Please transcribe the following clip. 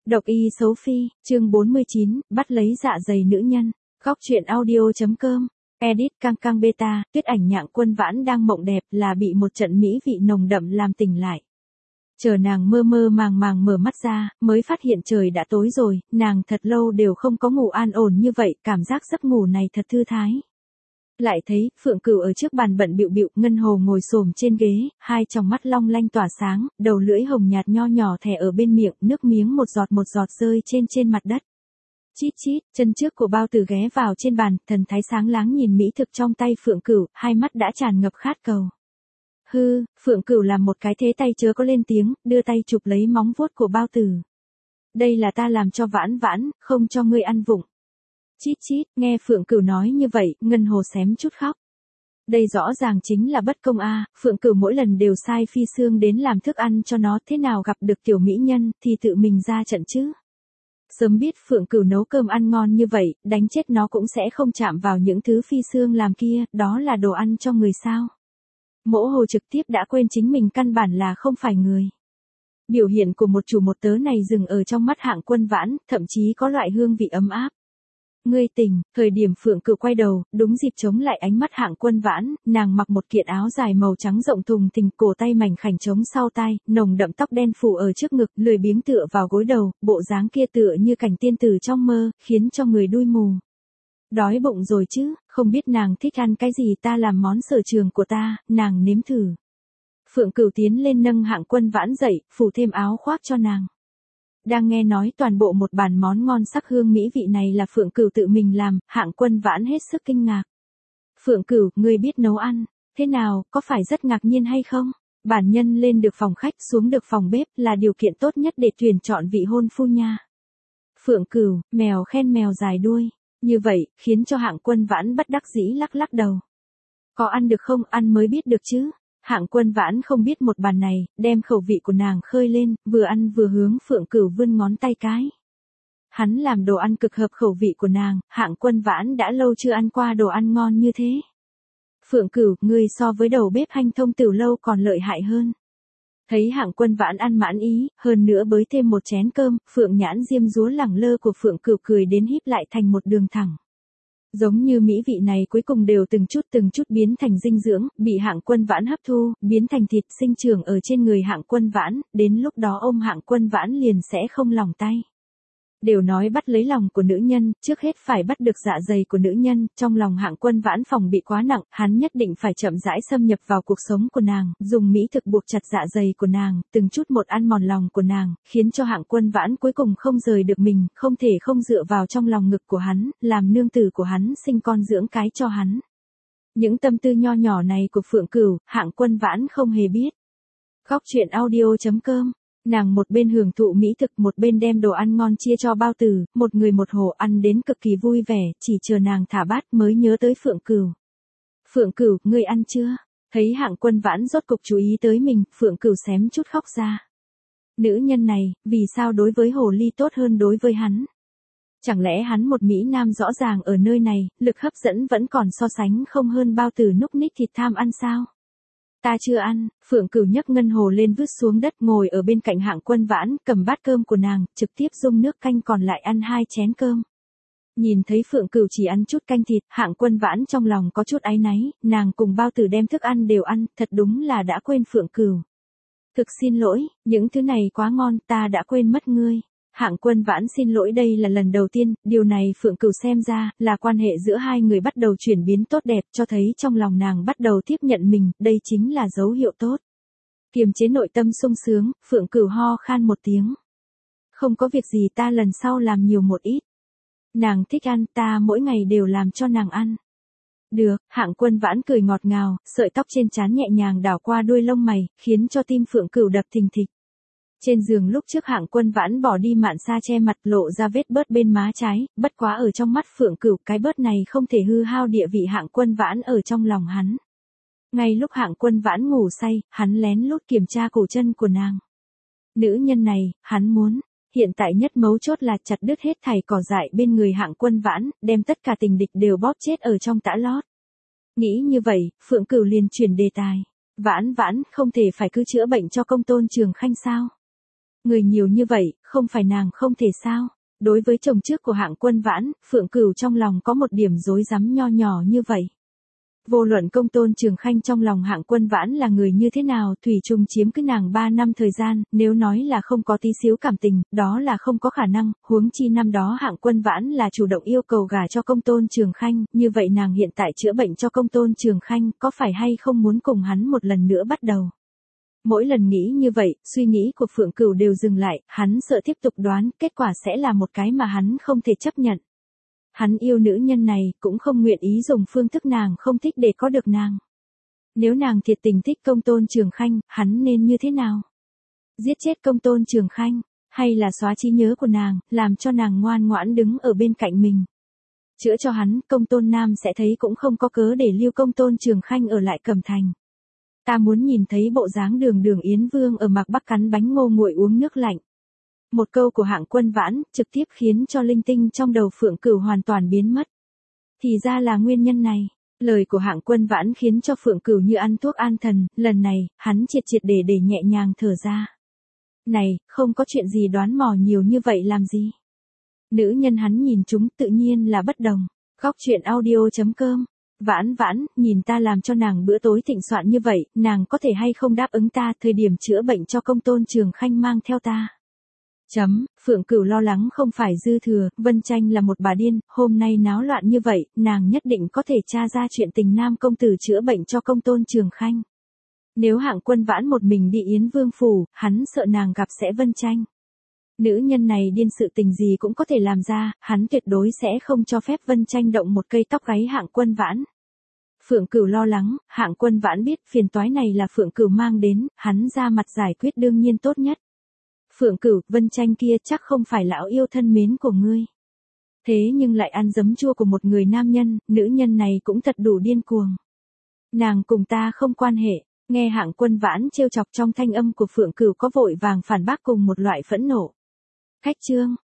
Độc y xấu phi, chương 49, bắt lấy dạ dày nữ nhân. Góc truyện audio.com. Edit căng căng beta, Tuyết Ảnh Nhạn Quân Vãn đang mộng đẹp là bị một trận mỹ vị nồng đậm làm tỉnh lại. Chờ nàng mơ mơ màng màng mở mắt ra, mới phát hiện trời đã tối rồi, nàng thật lâu đều không có ngủ an ổn như vậy, cảm giác giấc ngủ này thật thư thái. Lại thấy, Phượng Cửu ở trước bàn bận bịu bịu, Ngân Hồ ngồi xổm trên ghế, hai tròng mắt long lanh tỏa sáng, đầu lưỡi hồng nhạt nho nhỏ thè ở bên miệng, nước miếng một giọt rơi trên mặt đất. Chít chít, chân trước của Bao Tử ghé vào trên bàn, thần thái sáng láng nhìn mỹ thực trong tay Phượng Cửu, hai mắt đã tràn ngập khát cầu. Hư, Phượng Cửu làm một cái thế tay chớ có lên tiếng, đưa tay chụp lấy móng vuốt của Bao Tử. Đây là ta làm cho Vãn Vãn, không cho ngươi ăn vụng. Chít chít, nghe Phượng Cửu nói như vậy, Ngân Hồ xém chút khóc. Đây rõ ràng chính là bất công a, Phượng Cửu mỗi lần đều sai Phi Xương đến làm thức ăn cho nó, thế nào gặp được tiểu mỹ nhân thì tự mình ra trận chứ. Sớm biết Phượng Cửu nấu cơm ăn ngon như vậy, đánh chết nó cũng sẽ không chạm vào những thứ Phi Xương làm kia, đó là đồ ăn cho người sao. Mỗ Hồ trực tiếp đã quên chính mình căn bản là không phải người. Biểu hiện của một chủ một tớ này dừng ở trong mắt Hạng Quân Vãn, thậm chí có loại hương vị ấm áp. Ngươi tỉnh, thời điểm Phượng Cửu quay đầu, đúng dịp chống lại ánh mắt Hạng Quân Vãn, nàng mặc một kiện áo dài màu trắng rộng thùng thình, cổ tay mảnh khảnh chống sau tai, nồng đậm tóc đen phủ ở trước ngực, lười biếng tựa vào gối đầu, bộ dáng kia tựa như cảnh tiên tử trong mơ, khiến cho người đuôi mù. Đói bụng rồi chứ, không biết nàng thích ăn cái gì, ta làm món sở trường của ta, nàng nếm thử. Phượng Cửu tiến lên nâng Hạng Quân Vãn dậy, phủ thêm áo khoác cho nàng. Đang nghe nói toàn bộ một bàn món ngon sắc hương mỹ vị này là Phượng Cửu tự mình làm, Hạng Quân Vãn hết sức kinh ngạc. Phượng Cửu, ngươi biết nấu ăn, thế nào, có phải rất ngạc nhiên hay không? Bản nhân lên được phòng khách, xuống được phòng bếp là điều kiện tốt nhất để tuyển chọn vị hôn phu nha. Phượng Cửu, mèo khen mèo dài đuôi, như vậy, khiến cho Hạng Quân Vãn bất đắc dĩ lắc lắc đầu. Có ăn được không, ăn mới biết được chứ. Hạng Quân Vãn không biết một bàn này, đem khẩu vị của nàng khơi lên, vừa ăn vừa hướng Phượng Cửu vươn ngón tay cái. Hắn làm đồ ăn cực hợp khẩu vị của nàng, Hạng Quân Vãn đã lâu chưa ăn qua đồ ăn ngon như thế. Phượng Cửu, ngươi so với đầu bếp Hanh Thông Tiểu Lâu còn lợi hại hơn. Thấy Hạng Quân Vãn ăn mãn ý, hơn nữa bới thêm một chén cơm, Phượng nhãn diêm dúa lẳng lơ của Phượng Cửu cười đến híp lại thành một đường thẳng. Giống như mỹ vị này cuối cùng đều từng chút biến thành dinh dưỡng, bị Hạng Quân Vãn hấp thu, biến thành thịt sinh trưởng ở trên người Hạng Quân Vãn, đến lúc đó ôm Hạng Quân Vãn liền sẽ không lòng tay. Đều nói bắt lấy lòng của nữ nhân, trước hết phải bắt được dạ dày của nữ nhân, trong lòng Hạng Quân Vãn phòng bị quá nặng, hắn nhất định phải chậm rãi xâm nhập vào cuộc sống của nàng, dùng mỹ thực buộc chặt dạ dày của nàng, từng chút một ăn mòn lòng của nàng, khiến cho Hạng Quân Vãn cuối cùng không rời được mình, không thể không dựa vào trong lòng ngực của hắn, làm nương tử của hắn, sinh con dưỡng cái cho hắn. Những tâm tư nho nhỏ này của Phượng Cửu, Hạng Quân Vãn không hề biết. Góc truyện audio.com. Nàng một bên hưởng thụ mỹ thực, một bên đem đồ ăn ngon chia cho Bao Tử, một người một hồ ăn đến cực kỳ vui vẻ, chỉ chờ nàng thả bát mới nhớ tới Phượng Cửu. Phượng Cửu, ngươi ăn chưa? Thấy Hạng Quân Vãn rốt cục chú ý tới mình, Phượng Cửu xém chút khóc ra. Nữ nhân này, vì sao đối với hồ ly tốt hơn đối với hắn? Chẳng lẽ hắn một mỹ nam rõ ràng ở nơi này, lực hấp dẫn vẫn còn so sánh không hơn Bao Tử núc ních thịt tham ăn sao? Ta chưa ăn, Phượng Cửu nhấc Ngân Hồ lên vứt xuống đất, ngồi ở bên cạnh Hạng Quân Vãn, cầm bát cơm của nàng, trực tiếp dung nước canh còn lại ăn 2 chén cơm. Nhìn thấy Phượng Cửu chỉ ăn chút canh thịt, Hạng Quân Vãn trong lòng có chút áy náy, nàng cùng Bao Tử đem thức ăn đều ăn, thật đúng là đã quên Phượng Cửu. Thực xin lỗi, những thứ này quá ngon, ta đã quên mất ngươi. Hạng Quân Vãn xin lỗi, đây là lần đầu tiên, điều này Phượng Cửu xem ra, là quan hệ giữa hai người bắt đầu chuyển biến tốt đẹp, cho thấy trong lòng nàng bắt đầu tiếp nhận mình, đây chính là dấu hiệu tốt. Kiềm chế nội tâm sung sướng, Phượng Cửu ho khan một tiếng. Không có việc gì, ta lần sau làm nhiều một ít. Nàng thích ăn, ta mỗi ngày đều làm cho nàng ăn. Được, Hạng Quân Vãn cười ngọt ngào, sợi tóc trên trán nhẹ nhàng đảo qua đuôi lông mày, khiến cho tim Phượng Cửu đập thình thịch. Trên giường lúc trước Hạng Quân Vãn bỏ đi mạn sa che mặt, lộ ra vết bớt bên má trái, bất quá ở trong mắt Phượng Cửu, cái bớt này không thể hư hao địa vị Hạng Quân Vãn ở trong lòng hắn. Ngay lúc Hạng Quân Vãn ngủ say, hắn lén lút kiểm tra cổ chân của nàng. Nữ nhân này, hắn muốn, hiện tại nhất mấu chốt là chặt đứt hết thảy cỏ dại bên người Hạng Quân Vãn, đem tất cả tình địch đều bóp chết ở trong tã lót. Nghĩ như vậy, Phượng Cửu liền chuyển đề tài. Vãn Vãn, không thể phải cứ chữa bệnh cho công tôn Trường Khanh sao? Người nhiều như vậy, không phải nàng không thể sao? Đối với chồng trước của Hạng Quân Vãn, Phượng Cửu trong lòng có một điểm rối rắm nho nhỏ như vậy. Vô luận Công Tôn Trường Khanh trong lòng Hạng Quân Vãn là người như thế nào, thủy chung chiếm cứ nàng 3 năm thời gian, nếu nói là không có tí xíu cảm tình, đó là không có khả năng, huống chi năm đó Hạng Quân Vãn là chủ động yêu cầu gả cho Công Tôn Trường Khanh, như vậy nàng hiện tại chữa bệnh cho Công Tôn Trường Khanh, có phải hay không muốn cùng hắn một lần nữa bắt đầu? Mỗi lần nghĩ như vậy, suy nghĩ của Phượng Cửu đều dừng lại, hắn sợ tiếp tục đoán, kết quả sẽ là một cái mà hắn không thể chấp nhận. Hắn yêu nữ nhân này, cũng không nguyện ý dùng phương thức nàng không thích để có được nàng. Nếu nàng thiệt tình thích Công Tôn Trường Khanh, hắn nên như thế nào? Giết chết Công Tôn Trường Khanh, hay là xóa trí nhớ của nàng, làm cho nàng ngoan ngoãn đứng ở bên cạnh mình? Chữa cho hắn, Công Tôn Nam sẽ thấy cũng không có cớ để lưu Công Tôn Trường Khanh ở lại Cẩm Thành. Ta muốn nhìn thấy bộ dáng Đường Đường Yến Vương ở Mạc Bắc cắn bánh ngô nguội uống nước lạnh. Một câu của Hạng Quân Vãn, trực tiếp khiến cho linh tinh trong đầu Phượng Cửu hoàn toàn biến mất. Thì ra là nguyên nhân này. Lời của Hạng Quân Vãn khiến cho Phượng Cửu như ăn thuốc an thần, lần này, hắn triệt triệt để nhẹ nhàng thở ra. Này, không có chuyện gì đoán mò nhiều như vậy làm gì. Nữ nhân hắn nhìn chúng tự nhiên là bất đồng. Góc truyện audio.com. Vãn Vãn, nhìn ta làm cho nàng bữa tối thịnh soạn như vậy, nàng có thể hay không đáp ứng ta thời điểm chữa bệnh cho Công Tôn Trường Khanh mang theo ta. Phượng Cửu lo lắng không phải dư thừa, Vân Tranh là một bà điên, hôm nay náo loạn như vậy, nàng nhất định có thể tra ra chuyện tình nam công tử chữa bệnh cho Công Tôn Trường Khanh. Nếu Hạng Quân Vãn một mình đi Yến Vương phủ, hắn sợ nàng gặp sẽ Vân Tranh. Nữ nhân này điên sự tình gì cũng có thể làm ra, hắn tuyệt đối sẽ không cho phép Vân Tranh động một cây tóc gáy Hạng Quân Vãn. Phượng Cửu lo lắng, Hạng Quân Vãn biết phiền toái này là Phượng Cửu mang đến, hắn ra mặt giải quyết đương nhiên tốt nhất. Phượng Cửu, Vân Tranh kia chắc không phải lão yêu thân mến của ngươi. Thế nhưng lại ăn giấm chua của một người nam nhân, nữ nhân này cũng thật đủ điên cuồng. Nàng cùng ta không quan hệ, nghe Hạng Quân Vãn trêu chọc trong thanh âm của Phượng Cửu có vội vàng phản bác cùng một loại phẫn nộ. Khách trương,